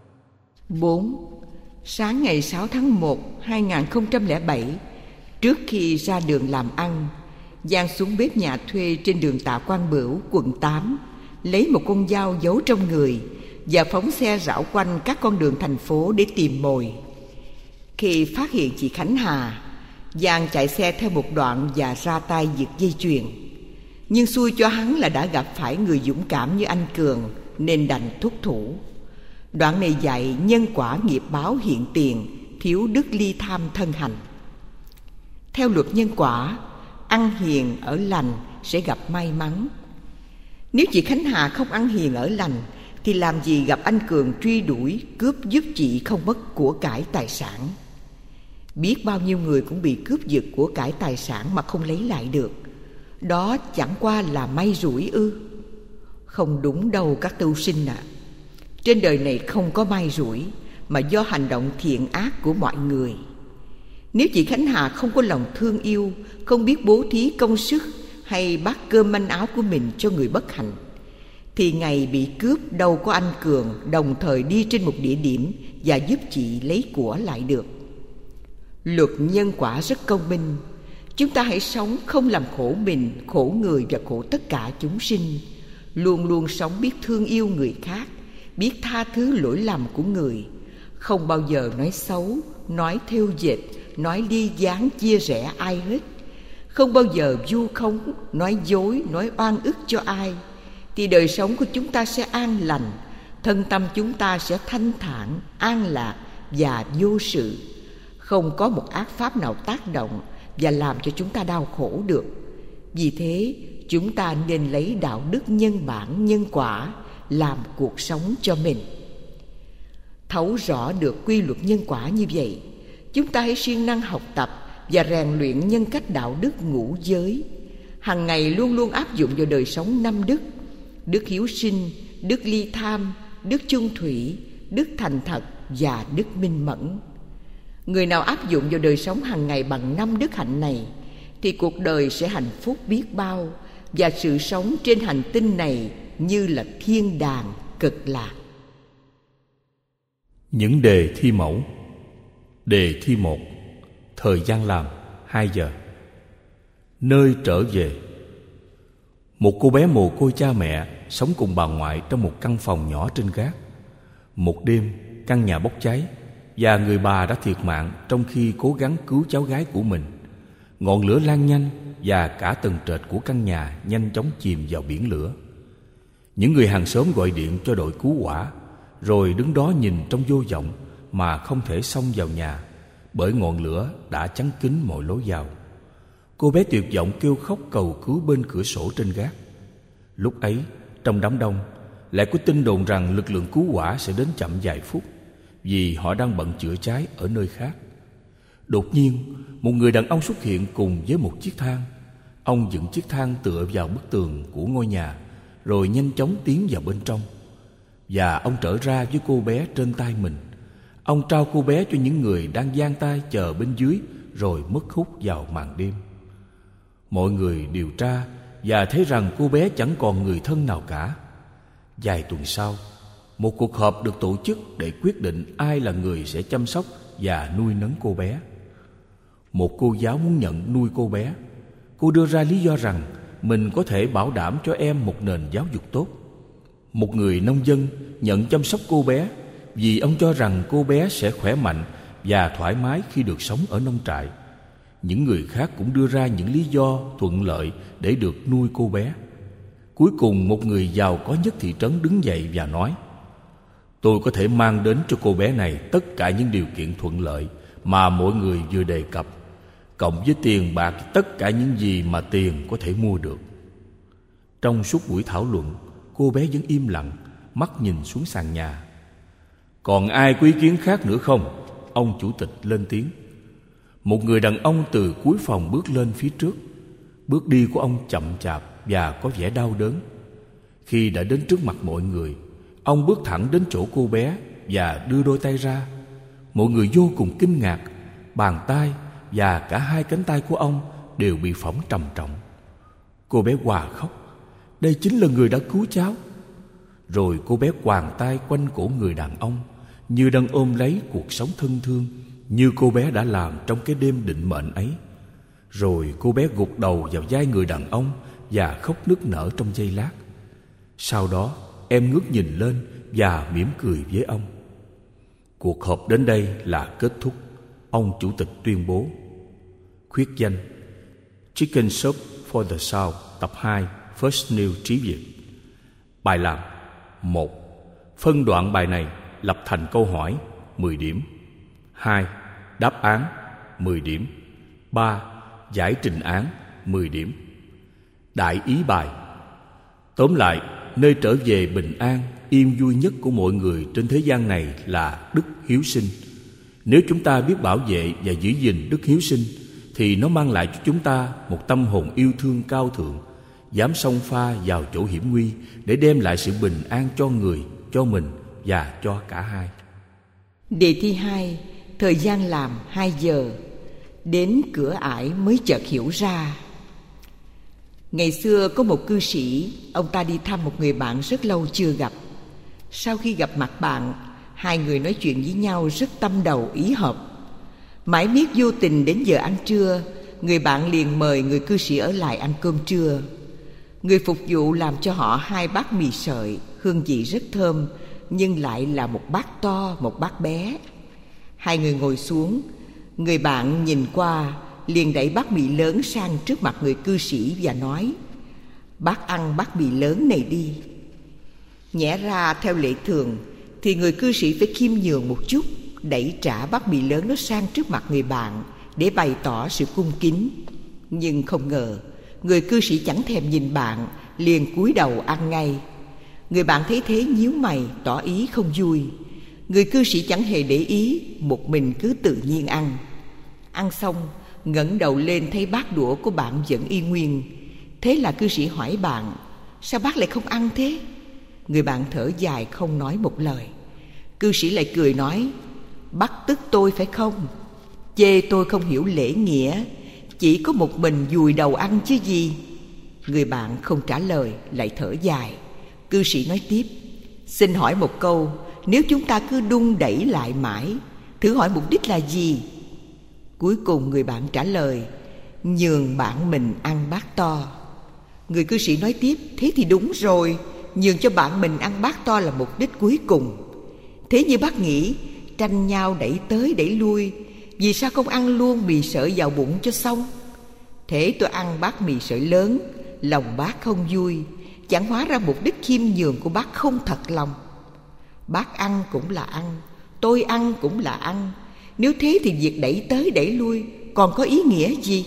4. Sáng ngày 6 tháng 1, 2007, trước khi ra đường làm ăn, Giang xuống bếp nhà thuê trên đường Tạ Quang Bửu, quận 8, lấy một con dao giấu trong người và phóng xe rảo quanh các con đường thành phố để tìm mồi. Khi phát hiện chị Khánh Hà, Giang chạy xe theo một đoạn và ra tay giật dây chuyền. Nhưng xui cho hắn là đã gặp phải người dũng cảm như anh Cường, nên đành thúc thủ. Đoạn này dạy nhân quả nghiệp báo hiện tiền, thiếu đức ly tham thân hành. Theo luật nhân quả, ăn hiền ở lành sẽ gặp may mắn. Nếu chị Khánh Hà không ăn hiền ở lành thì làm gì gặp anh Cường truy đuổi, cướp giúp chị không mất của cải tài sản. Biết bao nhiêu người cũng bị cướp giật của cải tài sản mà không lấy lại được. Đó chẳng qua là may rủi ư? Không đúng đâu các tu sinh ạ. Trên đời này không có may rủi, mà do hành động thiện ác của mọi người. Nếu chị Khánh Hà không có lòng thương yêu, không biết bố thí công sức hay bát cơm manh áo của mình cho người bất hạnh, thì ngày bị cướp đâu có anh Cường đồng thời đi trên một địa điểm và giúp chị lấy của lại được. Luật nhân quả rất công minh. Chúng ta hãy sống không làm khổ mình, khổ người và khổ tất cả chúng sinh. Luôn luôn sống biết thương yêu người khác, biết tha thứ lỗi lầm của người, không bao giờ nói xấu, nói thêu dệt, nói ly gián chia rẽ ai hết. Không bao giờ vu khống, nói dối, nói oan ức cho ai. Thì đời sống của chúng ta sẽ an lành, thân tâm chúng ta sẽ thanh thản, an lạc và vô sự. Không có một ác pháp nào tác động và làm cho chúng ta đau khổ được. Vì thế, chúng ta nên lấy đạo đức nhân bản nhân quả làm cuộc sống cho mình. Thấu rõ được quy luật nhân quả như vậy, chúng ta hãy siêng năng học tập và rèn luyện nhân cách đạo đức ngũ giới, hằng ngày luôn luôn áp dụng vào đời sống 5 đức: đức hiếu sinh, đức ly tham, đức chung thủy, đức thành thật và đức minh mẫn. Người nào áp dụng vào đời sống hằng ngày bằng 5 đức hạnh này thì cuộc đời sẽ hạnh phúc biết bao, và sự sống trên hành tinh này như là thiên đàng cực lạc. Những đề thi mẫu. Đề thi 1. Thời gian làm 2 giờ. Nơi trở về. Một cô bé mồ côi cha mẹ sống cùng bà ngoại trong một căn phòng nhỏ trên gác. Một đêm, căn nhà bốc cháy và người bà đã thiệt mạng trong khi cố gắng cứu cháu gái của mình. Ngọn lửa lan nhanh và cả tầng trệt của căn nhà nhanh chóng chìm vào biển lửa. Những người hàng xóm gọi điện cho đội cứu hỏa, rồi đứng đó nhìn trong vô vọng mà không thể xông vào nhà, bởi ngọn lửa đã chắn kín mọi lối vào. Cô bé tuyệt vọng kêu khóc cầu cứu bên cửa sổ trên gác. Lúc ấy, trong đám đông, lại có tin đồn rằng lực lượng cứu hỏa sẽ đến chậm vài phút, vì họ đang bận chữa cháy ở nơi khác. Đột nhiên, một người đàn ông xuất hiện cùng với một chiếc thang. Ông dựng chiếc thang tựa vào bức tường của ngôi nhà, rồi nhanh chóng tiến vào bên trong. Và ông trở ra với cô bé trên tay mình. Ông trao cô bé cho những người đang giang tay chờ bên dưới, rồi mất hút vào màn đêm. Mọi người điều tra và thấy rằng cô bé chẳng còn người thân nào cả. Vài tuần sau, một cuộc họp được tổ chức để quyết định ai là người sẽ chăm sóc và nuôi nấng cô bé. Một cô giáo muốn nhận nuôi cô bé. Cô đưa ra lý do rằng mình có thể bảo đảm cho em một nền giáo dục tốt. Một người nông dân nhận chăm sóc cô bé vì ông cho rằng cô bé sẽ khỏe mạnh và thoải mái khi được sống ở nông trại. Những người khác cũng đưa ra những lý do thuận lợi để được nuôi cô bé. Cuối cùng, một người giàu có nhất thị trấn đứng dậy và nói: "Tôi có thể mang đến cho cô bé này tất cả những điều kiện thuận lợi mà mọi người vừa đề cập, cộng với tiền bạc, tất cả những gì mà tiền có thể mua được." Trong suốt buổi thảo luận, cô bé vẫn im lặng, mắt nhìn xuống sàn nhà. "Còn ai có ý kiến khác nữa không?" Ông chủ tịch lên tiếng. Một người đàn ông từ cuối phòng bước lên phía trước. Bước đi của ông chậm chạp và có vẻ đau đớn. Khi đã đến trước mặt mọi người, ông bước thẳng đến chỗ cô bé và đưa đôi tay ra. Mọi người vô cùng kinh ngạc. Bàn tay và cả hai cánh tay của ông đều bị phỏng trầm trọng. Cô bé òa khóc. Đây chính là người đã cứu cháu. Rồi cô bé quàng tay quanh cổ người đàn ông, như đang ôm lấy cuộc sống thân thương, như cô bé đã làm trong cái đêm định mệnh ấy. Rồi cô bé gục đầu vào vai người đàn ông và khóc nức nở trong giây lát. Sau đó, em ngước nhìn lên và mỉm cười với ông. Cuộc họp đến đây là kết thúc, ông chủ tịch tuyên bố. Khuyết danh: Chicken Soup for the South, tập 2, First New Trí Việt. Bài làm: 1. Phân đoạn bài này lập thành câu hỏi, 10 điểm. 2. Đáp án, 10 điểm. 3. Giải trình án, 10 điểm. Đại ý bài: tóm lại, nơi trở về bình an, yên vui nhất của mọi người trên thế gian này là đức hiếu sinh. Nếu chúng ta biết bảo vệ và giữ gìn đức hiếu sinh, thì nó mang lại cho chúng ta một tâm hồn yêu thương cao thượng, dám xông pha vào chỗ hiểm nguy để đem lại sự bình an cho người, cho mình và cho cả hai. Đề thi 2. Thời gian làm 2 giờ. Đến cửa ải mới chợt hiểu ra. Ngày xưa có một cư sĩ, ông ta đi thăm một người bạn rất lâu chưa gặp. Sau khi gặp mặt bạn, hai người nói chuyện với nhau rất tâm đầu ý hợp. Mãi miết vô tình đến giờ ăn trưa, người bạn liền mời người cư sĩ ở lại ăn cơm trưa. Người phục vụ làm cho họ 2 bát mì sợi, hương vị rất thơm, nhưng lại là một bát to, một bát bé. Hai người ngồi xuống, người bạn nhìn qua liền đẩy bát mì lớn sang trước mặt người cư sĩ và nói: "Bác ăn bát mì lớn này đi." Nhẽ ra theo lệ thường thì người cư sĩ phải khiêm nhường một chút, đẩy trả bát mì lớn nó sang trước mặt người bạn để bày tỏ sự cung kính. Nhưng không ngờ người cư sĩ chẳng thèm nhìn bạn, liền cúi đầu ăn ngay. Người bạn thấy thế nhíu mày tỏ ý không vui. Người cư sĩ chẳng hề để ý, một mình cứ tự nhiên ăn. Ăn xong ngẩng đầu lên thấy bát đũa của bạn vẫn y nguyên. Thế là cư sĩ hỏi bạn: sao bác lại không ăn thế? Người bạn thở dài không nói một lời. Cư sĩ lại cười nói: bác tức tôi phải không? Chê tôi không hiểu lễ nghĩa, chỉ có một mình dùi đầu ăn chứ gì. Người bạn không trả lời, lại thở dài. Cư sĩ nói tiếp: xin hỏi một câu, nếu chúng ta cứ đung đẩy lại mãi, thử hỏi mục đích là gì? Cuối cùng người bạn trả lời: nhường bạn mình ăn bát to. Người cư sĩ nói tiếp: thế thì đúng rồi, nhường cho bạn mình ăn bát to là mục đích cuối cùng. Thế như bác nghĩ, tranh nhau đẩy tới đẩy lui, vì sao không ăn luôn mì sợi vào bụng cho xong? Thế tôi ăn bát mì sợi lớn, lòng bác không vui, chẳng hóa ra mục đích khiêm nhường của bác không thật lòng. Bác ăn cũng là ăn, tôi ăn cũng là ăn, nếu thế thì việc đẩy tới đẩy lui còn có ý nghĩa gì?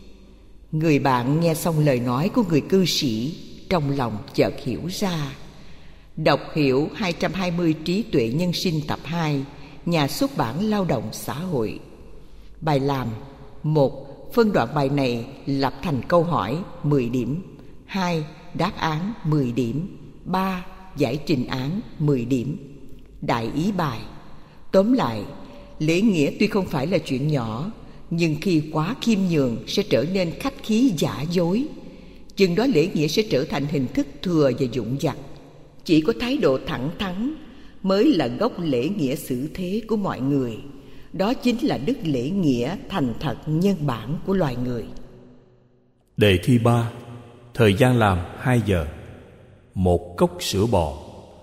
Người bạn nghe xong lời nói của người cư sĩ, trong lòng chợt hiểu ra. Đọc hiểu 220 trí tuệ nhân sinh tập 2, nhà xuất bản Lao động Xã hội. Bài làm: 1. Phân đoạn bài này lập thành câu hỏi 10 điểm. 2. Đáp án 10 điểm. 3. Giải trình án 10 điểm. Đại ý bài: tóm lại, lễ nghĩa tuy không phải là chuyện nhỏ, nhưng khi quá khiêm nhường sẽ trở nên khách khí giả dối. Chừng đó lễ nghĩa sẽ trở thành hình thức thừa và vụng vặt. Chỉ có thái độ thẳng thắn mới là gốc lễ nghĩa xử thế của mọi người. Đó chính là đức lễ nghĩa thành thật nhân bản của loài người. Đề thi 3. Thời gian làm 2 giờ. 1 cốc sữa bò.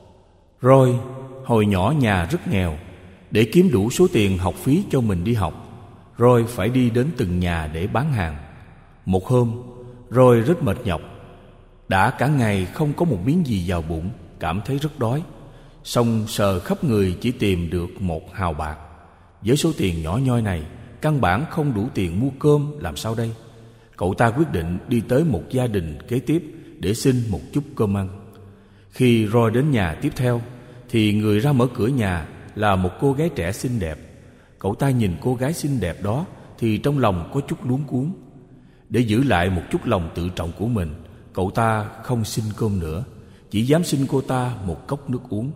Roy hồi nhỏ nhà rất nghèo. Để kiếm đủ số tiền học phí cho mình đi học, Roy phải đi đến từng nhà để bán hàng. Một hôm, Roy rất mệt nhọc. Đã cả ngày không có một miếng gì vào bụng, cảm thấy rất đói. Xong sờ khắp người chỉ tìm được 1 hào bạc. Với số tiền nhỏ nhoi này, căn bản không đủ tiền mua cơm, làm sao đây? Cậu ta quyết định đi tới một gia đình kế tiếp để xin một chút cơm ăn. Khi Roy đến nhà tiếp theo, thì người ra mở cửa nhà là một cô gái trẻ xinh đẹp. Cậu ta nhìn cô gái xinh đẹp đó thì trong lòng có chút luống cuống. Để giữ lại một chút lòng tự trọng của mình, cậu ta không xin cơm nữa, chỉ dám xin cô ta một cốc nước uống.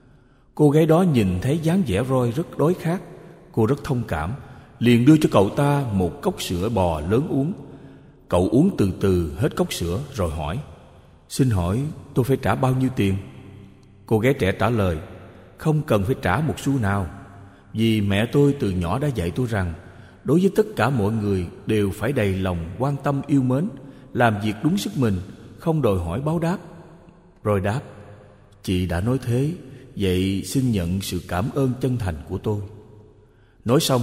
Cô gái đó nhìn thấy dáng vẻ Roy rất đói khát, cô rất thông cảm, liền đưa cho cậu ta một cốc sữa bò lớn uống. Cậu uống từ từ hết cốc sữa rồi hỏi: xin hỏi tôi phải trả bao nhiêu tiền? Cô gái trẻ trả lời: không cần phải trả một xu nào, vì mẹ tôi từ nhỏ đã dạy tôi rằng đối với tất cả mọi người đều phải đầy lòng quan tâm yêu mến, làm việc đúng sức mình, không đòi hỏi báo đáp. Rồi đáp: chị đã nói thế, vậy xin nhận sự cảm ơn chân thành của tôi. Nói xong,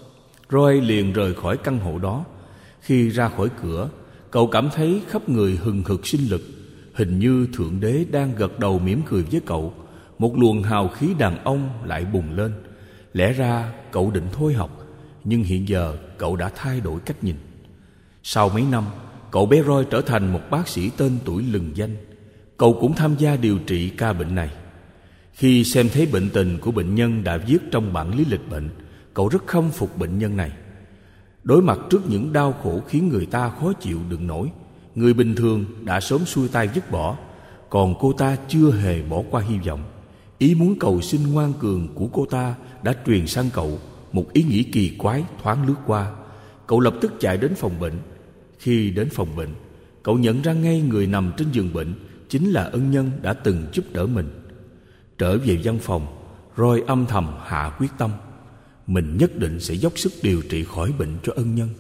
Roy liền rời khỏi căn hộ đó. Khi ra khỏi cửa, cậu cảm thấy khắp người hừng hực sinh lực, hình như Thượng Đế đang gật đầu mỉm cười với cậu. Một luồng hào khí đàn ông lại bùng lên. Lẽ ra cậu định thôi học, nhưng hiện giờ cậu đã thay đổi cách nhìn. Sau mấy năm, cậu bé Roy trở thành một bác sĩ tên tuổi lừng danh. Cậu cũng tham gia điều trị ca bệnh này. Khi xem thấy bệnh tình của bệnh nhân đã viết trong bản lý lịch bệnh, cậu rất khâm phục bệnh nhân này. Đối mặt trước những đau khổ khiến người ta khó chịu đựng nổi, người bình thường đã sớm xuôi tay dứt bỏ, còn cô ta chưa hề bỏ qua hy vọng. Ý muốn cầu xin ngoan cường của cô ta đã truyền sang cậu. Một ý nghĩ kỳ quái thoáng lướt qua. Cậu lập tức chạy đến phòng bệnh. Khi đến phòng bệnh, cậu nhận ra ngay người nằm trên giường bệnh chính là ân nhân đã từng giúp đỡ mình. Trở về văn phòng, Roy âm thầm hạ quyết tâm: mình nhất định sẽ dốc sức điều trị khỏi bệnh cho ân nhân.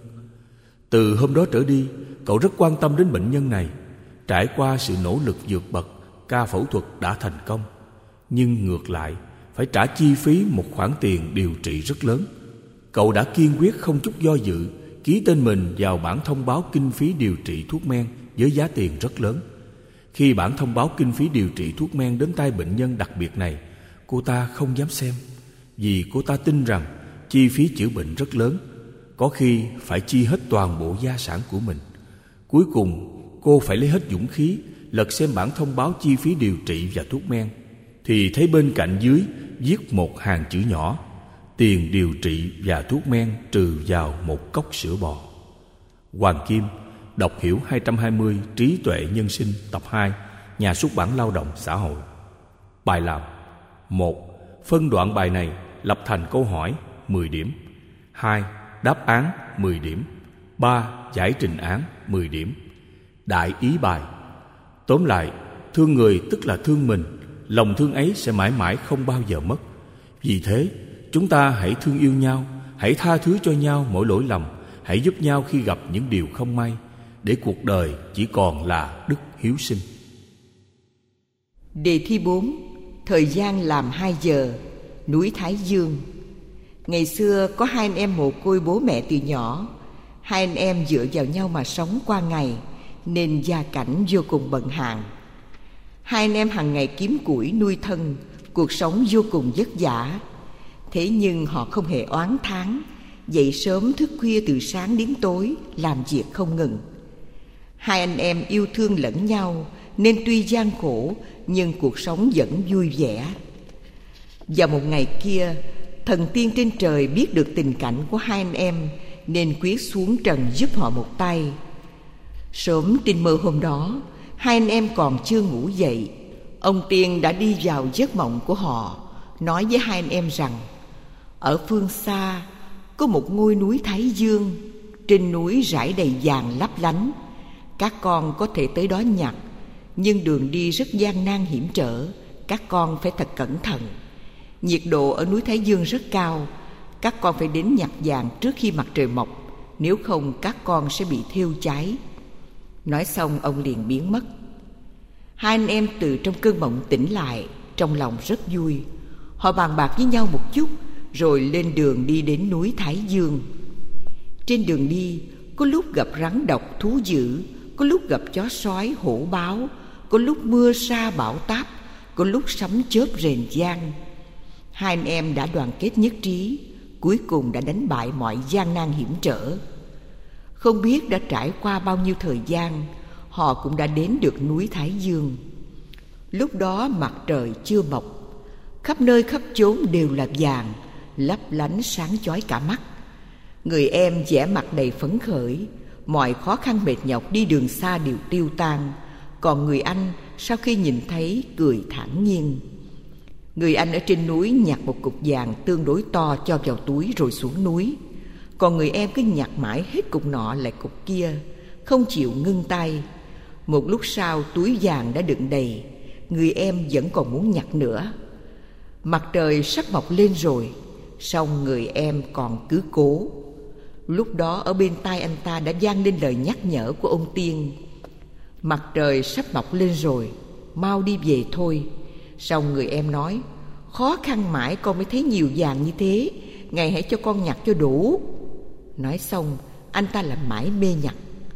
Từ hôm đó trở đi, cậu rất quan tâm đến bệnh nhân này. Trải qua sự nỗ lực vượt bậc, ca phẫu thuật đã thành công. Nhưng ngược lại, phải trả chi phí một khoản tiền điều trị rất lớn. Cậu đã kiên quyết không chút do dự ký tên mình vào bản thông báo kinh phí điều trị thuốc men với giá tiền rất lớn. Khi bản thông báo kinh phí điều trị thuốc men đến tay bệnh nhân đặc biệt này, cô ta không dám xem, vì cô ta tin rằng chi phí chữa bệnh rất lớn. có khi phải chi hết toàn bộ gia sản của mình. Cuối cùng cô phải lấy hết dũng khí lật xem bản thông báo chi phí điều trị và thuốc men, thì thấy bên cạnh dưới viết một hàng chữ nhỏ: tiền điều trị và thuốc men trừ vào một cốc sữa bò. Hoàng Kim, đọc hiểu 220, Trí tuệ nhân sinh, tập 2, Nhà xuất bản Lao động Xã hội. Bài làm: 1. Phân đoạn bài này lập thành câu hỏi 10 điểm. 2. Đáp án 10 điểm. 3. Giải trình án 10 điểm. Đại ý bài: tóm lại, thương người tức là thương mình. Lòng thương ấy sẽ mãi mãi không bao giờ mất. Vì thế, chúng ta hãy thương yêu nhau, hãy tha thứ cho nhau mỗi lỗi lầm, hãy giúp nhau khi gặp những điều không may, để cuộc đời chỉ còn là đức hiếu sinh. Đề thi 4. Thời gian làm 2 giờ. Núi Thái Dương. Ngày xưa có 2 anh em mồ côi bố mẹ từ nhỏ. 2 anh em dựa vào nhau mà sống qua ngày, nên gia cảnh vô cùng bần hạn. 2 anh em hàng ngày kiếm củi nuôi thân, cuộc sống vô cùng vất vả. Thế nhưng họ không hề oán thán, dậy sớm thức khuya từ sáng đến tối, làm việc không ngừng. 2 anh em yêu thương lẫn nhau, nên tuy gian khổ nhưng cuộc sống vẫn vui vẻ. Vào một ngày kia, thần tiên trên trời biết được tình cảnh của 2 anh em, nên quyết xuống trần giúp họ một tay. Sớm trên mơ hôm đó, 2 anh em còn chưa ngủ dậy, ông tiên đã đi vào giấc mộng của họ, nói với 2 anh em rằng ở phương xa có một ngôi núi Thái Dương, trên núi rải đầy vàng lấp lánh. Các con có thể tới đó nhặt, nhưng đường đi rất gian nan hiểm trở, các con phải thật cẩn thận. Nhiệt độ ở núi Thái Dương rất cao, các con phải đến nhặt vàng trước khi mặt trời mọc, nếu không các con sẽ bị thiêu cháy. Nói xong ông liền biến mất. 2 anh em từ trong cơn mộng tỉnh lại, trong lòng rất vui. Họ bàn bạc với nhau một chút, rồi lên đường đi đến núi Thái Dương. Trên đường đi, có lúc gặp rắn độc thú dữ, có lúc gặp chó sói hổ báo, có lúc mưa sa bão táp, có lúc sấm chớp rền vang. 2 anh em đã đoàn kết nhất trí, cuối cùng đã đánh bại mọi gian nan hiểm trở. Không biết đã trải qua bao nhiêu thời gian, họ cũng đã đến được núi Thái Dương. Lúc đó mặt trời chưa mọc, khắp nơi khắp chốn đều là vàng, lấp lánh sáng chói cả mắt. Người em vẻ mặt đầy phấn khởi, mọi khó khăn mệt nhọc đi đường xa đều tiêu tan. Còn người anh sau khi nhìn thấy cười thản nhiên. Người anh ở trên núi nhặt một cục vàng tương đối to cho vào túi rồi xuống núi. Còn người em cứ nhặt mãi hết cục nọ lại cục kia, không chịu ngưng tay. Một lúc sau túi vàng đã đựng đầy, người em vẫn còn muốn nhặt nữa. Mặt trời sắp mọc lên rồi, song người em còn cứ cố. Lúc đó ở bên tai anh ta đã vang lên lời nhắc nhở của ông tiên: mặt trời sắp mọc lên rồi, mau đi về thôi. Song người em nói: khó khăn mãi con mới thấy nhiều vàng như thế, ngài hãy cho con nhặt cho đủ. Nói xong anh ta lại mãi mê nhặt.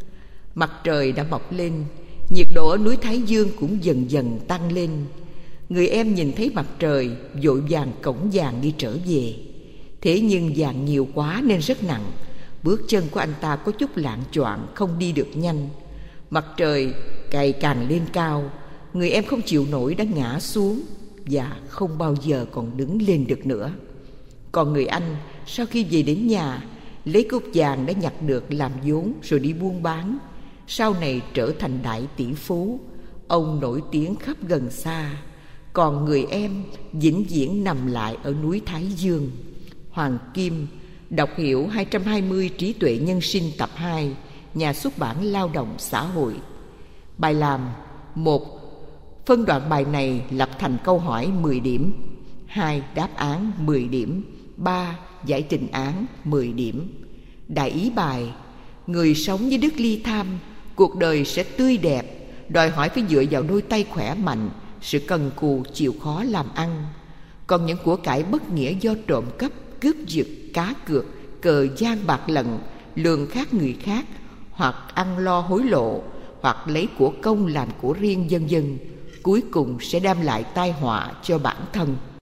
Mặt trời đã mọc lên, nhiệt độ ở núi Thái Dương cũng dần dần tăng lên. Người em nhìn thấy mặt trời, vội vàng cõng vàng đi trở về. Thế nhưng vàng nhiều quá nên rất nặng, bước chân của anh ta có chút lạng choạng, không đi được nhanh. Mặt trời ngày càng lên cao, người em không chịu nổi đã ngã xuống và không bao giờ còn đứng lên được nữa. Còn người anh sau khi về đến nhà, lấy cục vàng đã nhặt được làm vốn rồi đi buôn bán. Sau này trở thành đại tỷ phú, ông nổi tiếng khắp gần xa. Còn người em vĩnh viễn nằm lại ở núi Thái Dương. Hoàng Kim, đọc hiểu 220, Trí tuệ nhân sinh, tập 2, Nhà xuất bản Lao động Xã hội. Bài làm: 1. Phân đoạn bài này lập thành câu hỏi 10 điểm. 2. Đáp án 10 điểm. 3. Giải trình án 10 điểm. Đại ý bài: người sống với đức ly tham, cuộc đời sẽ tươi đẹp, đòi hỏi phải dựa vào đôi tay khỏe mạnh, sự cần cù chịu khó làm ăn. Còn những của cải bất nghĩa do trộm cắp, cướp giật, cá cược, cờ gian bạc lận, lường khác người khác, hoặc ăn lo hối lộ, hoặc lấy của công làm của riêng, vân vân, cuối cùng sẽ đem lại tai họa cho bản thân.